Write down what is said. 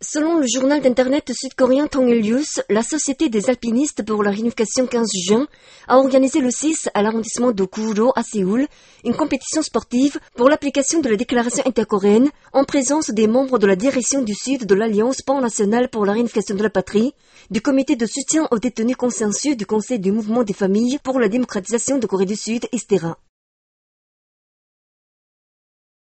Selon le journal d'internet sud-coréen Tongil-News, la Société des alpinistes pour la réunification 15 juin a organisé le 6 à l'arrondissement de Guro à Séoul une compétition sportive pour l'application de la déclaration intercoréenne en présence des membres de la direction du Sud de l'Alliance pan-nationale pour la réunification de la patrie, du comité de soutien aux détenus consensueux du Conseil du mouvement des familles pour la démocratisation de Corée du Sud, etc.